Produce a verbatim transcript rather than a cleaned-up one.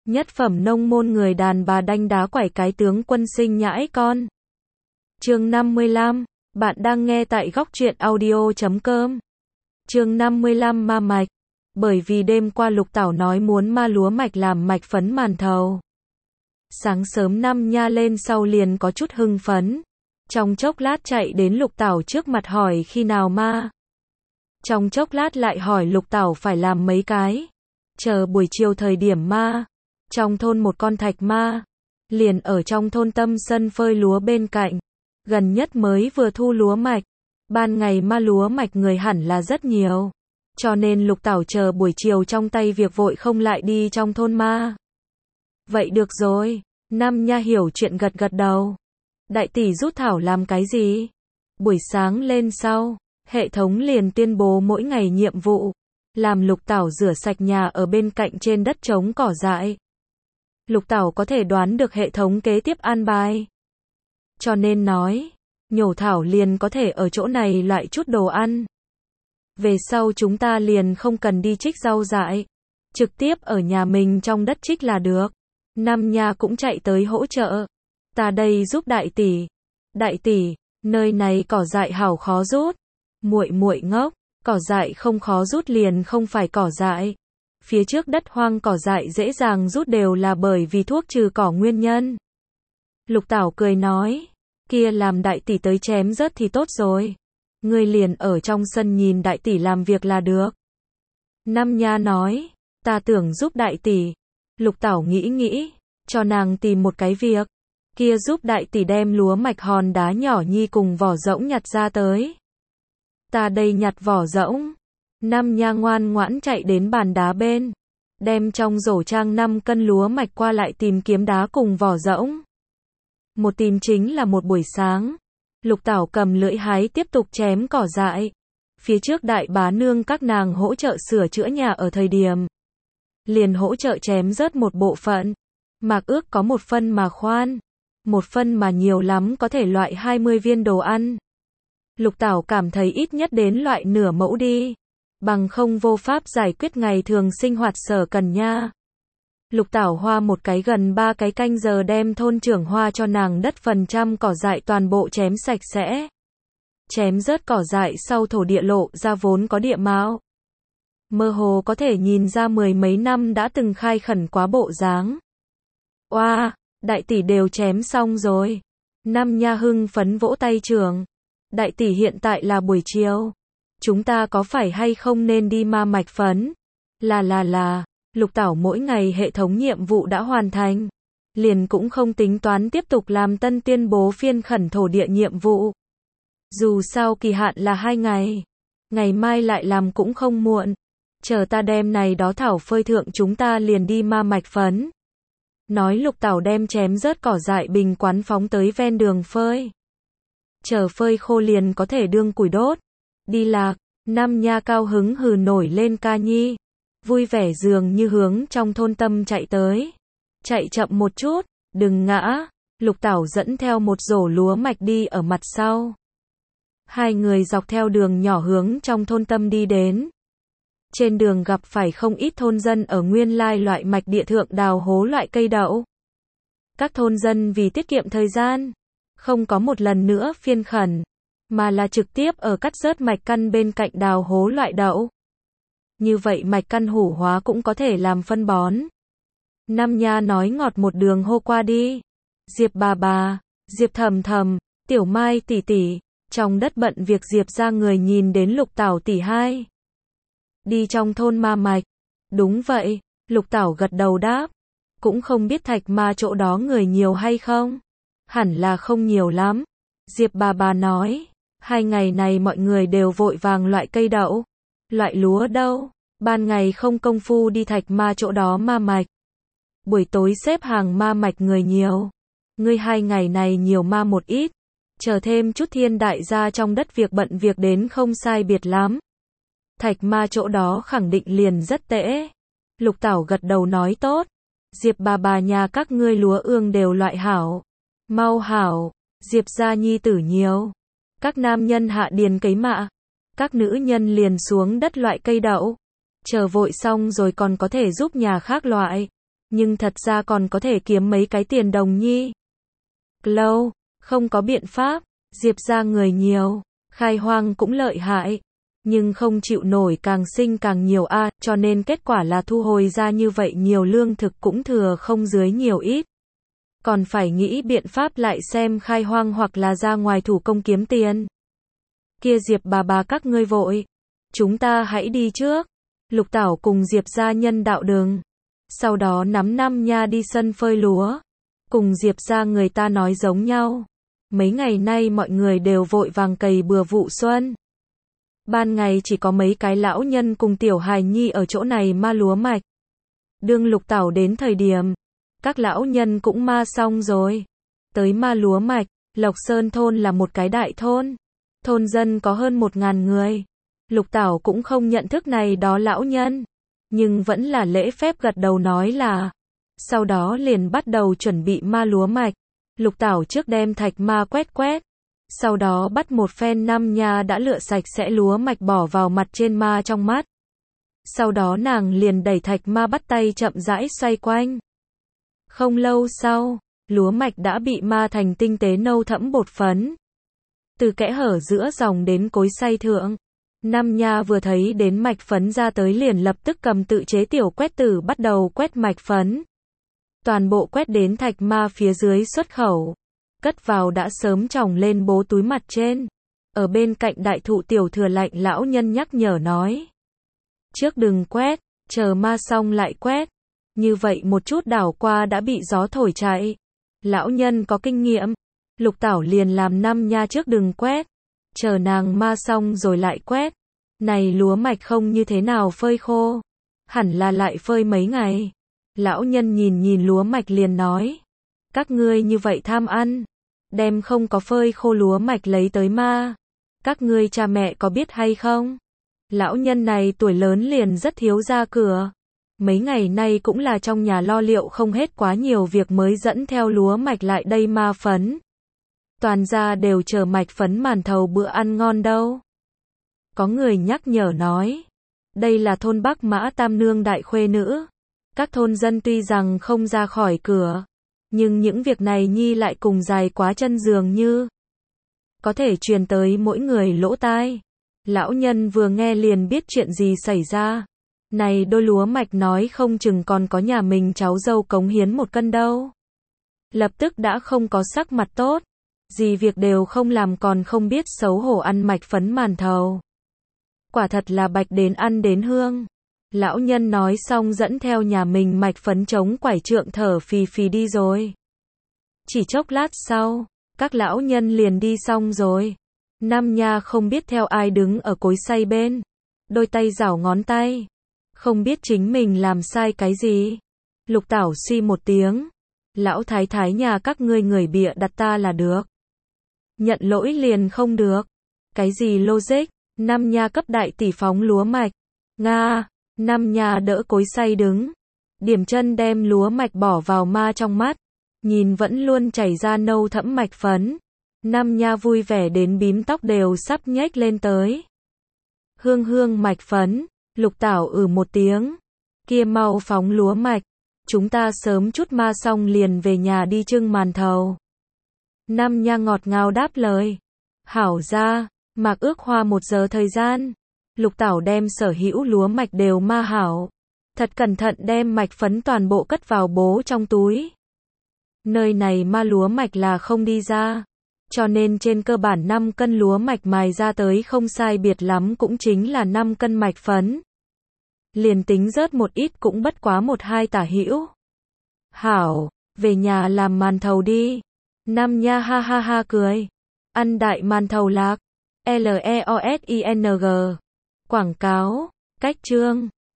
Nhất phẩm nông môn người đàn bà đanh đá quẩy cái tướng quân sinh nhãi con. Chương năm mươi lăm, bạn đang nghe tại góc truyện audio chấm com. Chương năm mươi lăm ma mạch. Bởi vì đêm qua Lục Tảo nói muốn ma lúa mạch làm mạch phấn màn thầu. Sáng sớm Năm Nha lên sau liền có chút hưng phấn. Trong chốc lát chạy đến Lục Tảo trước mặt hỏi khi nào ma. Trong chốc lát lại hỏi Lục Tảo phải làm mấy cái. Chờ buổi chiều thời điểm ma. Trong thôn một con thạch ma. Liền ở trong thôn tâm sân phơi lúa bên cạnh. Gần nhất mới vừa thu lúa mạch. Ban ngày ma lúa mạch người hẳn là rất nhiều. Cho nên Lục Tảo chờ buổi chiều trong tay việc vội không lại đi trong thôn ma. Vậy được rồi. Năm Nha hiểu chuyện gật gật đầu. Đại tỷ rút thảo làm cái gì? Buổi sáng lên sau, hệ thống liền tuyên bố mỗi ngày nhiệm vụ. Làm Lục Tảo rửa sạch nhà ở bên cạnh trên đất trống cỏ dại. Lục Tảo có thể đoán được hệ thống kế tiếp an bài. Cho nên nói, nhổ thảo liền có thể ở chỗ này loại chút đồ ăn. Về sau chúng ta liền không cần đi trích rau dại. Trực tiếp ở nhà mình trong đất trích là được. Năm Nha cũng chạy tới hỗ trợ. Ta đây giúp đại tỷ. Đại tỷ, nơi này cỏ dại hảo khó rút. Muội muội ngốc, cỏ dại không khó rút liền không phải cỏ dại. Phía trước đất hoang cỏ dại dễ dàng rút đều là bởi vì thuốc trừ cỏ nguyên nhân. Lục Tảo cười nói, kia làm đại tỷ tới chém rớt thì tốt rồi. Ngươi liền ở trong sân nhìn đại tỷ làm việc là được. Năm Nha nói, ta tưởng giúp đại tỷ. Lục Tảo nghĩ nghĩ, cho nàng tìm một cái việc. Kia giúp đại tỷ đem lúa mạch hòn đá nhỏ nhi cùng vỏ rỗng nhặt ra tới. Ta đây nhặt vỏ rỗng. Năm Nha ngoan ngoãn chạy đến bàn đá bên. Đem trong rổ trang năm cân lúa mạch qua lại tìm kiếm đá cùng vỏ rỗng. Một tìm chính là một buổi sáng. Lục Tảo cầm lưỡi hái tiếp tục chém cỏ dại. Phía trước đại bá nương các nàng hỗ trợ sửa chữa nhà ở thời điểm. Liền hỗ trợ chém rớt một bộ phận. Mạc ước có một phân mà khoan. Một phân mà nhiều lắm có thể loại hai mươi viên đồ ăn. Lục Tảo cảm thấy ít nhất đến loại nửa mẫu đi. Bằng không vô pháp giải quyết ngày thường sinh hoạt sở cần nha. Lục Tảo hoa một cái gần ba cái canh giờ đem thôn trưởng hoa cho nàng đất phần trăm cỏ dại toàn bộ chém sạch sẽ. Chém rớt cỏ dại sau thổ địa lộ ra vốn có địa mạo. Mơ hồ có thể nhìn ra mười mấy năm đã từng khai khẩn quá bộ dáng. Oa, wow, đại tỷ đều chém xong rồi. Năm Nha hưng phấn vỗ tay trưởng. Đại tỷ hiện tại là buổi chiều. Chúng ta có phải hay không nên đi ma mạch phấn? Là là là, Lục Tảo mỗi ngày hệ thống nhiệm vụ đã hoàn thành. Liền cũng không tính toán tiếp tục làm tân tuyên bố phiên khẩn thổ địa nhiệm vụ. Dù sao kỳ hạn là hai ngày. Ngày mai lại làm cũng không muộn. Chờ ta đem này đó thảo phơi thượng chúng ta liền đi ma mạch phấn. Nói Lục Tảo đem chém rớt cỏ dại bình quán phóng tới ven đường phơi. Chờ phơi khô liền có thể đương củi đốt. Đi lạc, Năm Nha cao hứng hừ nổi lên ca nhi. Vui vẻ dường như hướng trong thôn tâm chạy tới. Chạy chậm một chút, đừng ngã. Lục Tảo dẫn theo một rổ lúa mạch đi ở mặt sau. Hai người dọc theo đường nhỏ hướng trong thôn tâm đi đến. Trên đường gặp phải không ít thôn dân ở nguyên lai loại mạch địa thượng đào hố loại cây đậu. Các thôn dân vì tiết kiệm thời gian, không có một lần nữa phiên khẩn, mà là trực tiếp ở cắt rớt mạch căn bên cạnh đào hố loại đậu. Như vậy mạch căn hủ hóa cũng có thể làm phân bón. Năm Nha nói ngọt một đường hô qua đi. Diệp bà bà, Diệp thầm thầm, Tiểu Mai tỷ tỷ, trong đất bận việc Diệp ra người nhìn đến Lục Tảo tỷ hai. Đi trong thôn ma mạch. Đúng vậy, Lục Tảo gật đầu đáp. Cũng không biết thạch ma chỗ đó người nhiều hay không. Hẳn là không nhiều lắm. Diệp bà bà nói, hai ngày này mọi người đều vội vàng loại cây đậu. Loại lúa đâu, ban ngày không công phu đi thạch ma chỗ đó ma mạch. Buổi tối xếp hàng ma mạch người nhiều. Ngươi hai ngày này nhiều ma một ít. Chờ thêm chút thiên đại gia trong đất việc bận việc đến không sai biệt lắm. Thạch ma chỗ đó khẳng định liền rất tệ. Lục Tảo gật đầu nói tốt. Diệp bà bà nhà các ngươi lúa ương đều loại hảo. Mau hảo, Diệp gia nhi tử nhiều. Các nam nhân hạ điền cấy mạ. Các nữ nhân liền xuống đất loại cây đậu. Chờ vội xong rồi còn có thể giúp nhà khác loại. nhưng thật ra còn có thể kiếm mấy cái tiền đồng nhi. Lâu, không có biện pháp, Diệp gia người nhiều, khai hoang cũng lợi hại, nhưng không chịu nổi càng sinh càng nhiều a, à, cho nên kết quả là thu hồi ra như vậy nhiều lương thực cũng thừa không dưới nhiều ít. Còn phải nghĩ biện pháp lại xem khai hoang hoặc là ra ngoài thủ công kiếm tiền. Kia Diệp bà bà các ngươi vội, chúng ta hãy đi trước. Lục Tảo cùng Diệp gia nhân đạo đường, sau đó nắm Nam Nha đi sân phơi lúa, cùng Diệp gia người ta nói giống nhau. Mấy ngày nay mọi người đều vội vàng cày bừa vụ xuân. Ban ngày chỉ có mấy cái lão nhân cùng tiểu hài nhi ở chỗ này ma lúa mạch. Đương Lục Tảo đến thời điểm, các lão nhân cũng ma xong rồi. Tới ma lúa mạch, Lộc Sơn thôn là một cái đại thôn. Thôn dân có hơn một ngàn người. Lục Tảo cũng không nhận thức này đó lão nhân, nhưng vẫn là lễ phép gật đầu nói là. Sau đó liền bắt đầu chuẩn bị ma lúa mạch. Lục Tảo trước đem thạch ma quét quét, sau đó bắt một phen Nam Nha đã lựa sạch sẽ lúa mạch bỏ vào mặt trên ma trong mắt. Sau đó nàng liền đẩy thạch ma bắt tay chậm rãi xoay quanh. Không lâu sau, lúa mạch đã bị ma thành tinh tế nâu thẫm bột phấn. Từ kẽ hở giữa dòng đến cối xay thượng, Nam Nha vừa thấy đến mạch phấn ra tới liền lập tức cầm tự chế tiểu quét tử bắt đầu quét mạch phấn. Toàn bộ quét đến thạch ma phía dưới xuất khẩu, cất vào đã sớm tròng lên bố túi mặt trên. Ở bên cạnh đại thụ tiểu thừa lạnh lão nhân nhắc nhở nói. Trước đừng quét, chờ ma xong lại quét. Như vậy một chút đảo qua đã bị gió thổi chạy. Lão nhân có kinh nghiệm. Lục Tảo liền làm Nam Nha trước đừng quét. Chờ nàng ma xong rồi lại quét. Này lúa mạch không như thế nào phơi khô. Hẳn là lại phơi mấy ngày. Lão nhân nhìn nhìn lúa mạch liền nói. Các ngươi như vậy tham ăn. Đem không có phơi khô lúa mạch lấy tới ma. Các ngươi cha mẹ có biết hay không? Lão nhân này tuổi lớn liền rất thiếu ra cửa. Mấy ngày nay cũng là trong nhà lo liệu không hết quá nhiều việc mới dẫn theo lúa mạch lại đây ma phấn. Toàn gia đều chờ mạch phấn màn thầu bữa ăn ngon đâu. Có người nhắc nhở nói. Đây là thôn Bắc Mã Tam Nương đại khuê nữ. Các thôn dân tuy rằng không ra khỏi cửa, nhưng những việc này nhi lại cùng dài quá chân dường như có thể truyền tới mỗi người lỗ tai. Lão nhân vừa nghe liền biết chuyện gì xảy ra. Này đôi lúa mạch nói không chừng còn có nhà mình cháu dâu cống hiến một cân đâu. Lập tức đã không có sắc mặt tốt. Gì việc đều không làm còn không biết xấu hổ ăn mạch phấn màn thầu. Quả thật là bạch đến ăn đến hương. Lão nhân nói xong dẫn theo nhà mình mạch phấn chống quải trượng thở phì phì đi rồi. Chỉ chốc lát sau, các lão nhân liền đi xong rồi. Nam Nha không biết theo ai đứng ở cối xay bên. Đôi tay giảo ngón tay. Không biết chính mình làm sai cái gì. Lục Tảo suy một tiếng. Lão thái thái nhà các ngươi người bịa đặt ta là được. Nhận lỗi liền không được. Cái gì logic, Nam Nha cấp đại tỷ phóng lúa mạch. Nga, Nam Nha đỡ cối xay đứng. Điểm chân đem lúa mạch bỏ vào ma trong mắt. Nhìn vẫn luôn chảy ra nâu thẫm mạch phấn. Nam Nha vui vẻ đến bím tóc đều sắp nhếch lên tới. Hương hương mạch phấn, Lục Tảo ừ một tiếng. Kia mau phóng lúa mạch. Chúng ta sớm chút ma xong liền về nhà đi trưng màn thầu. Nam Nha ngọt ngào đáp lời. Hảo ra, Mạc ước hoa một giờ thời gian. Lục Tảo đem sở hữu lúa mạch đều ma hảo. Thật cẩn thận đem mạch phấn toàn bộ cất vào bố trong túi. Nơi này ma lúa mạch là không đi ra. Cho nên trên cơ bản năm cân lúa mạch mài ra tới không sai biệt lắm cũng chính là năm cân mạch phấn. Liền tính rớt một ít cũng bất quá một hai tả hữu. Hảo, về nhà làm màn thầu đi. Nam Nha ha ha ha cười. Ăn đại màn thầu lạc. L E O S I N G. Quảng cáo. Cách chương.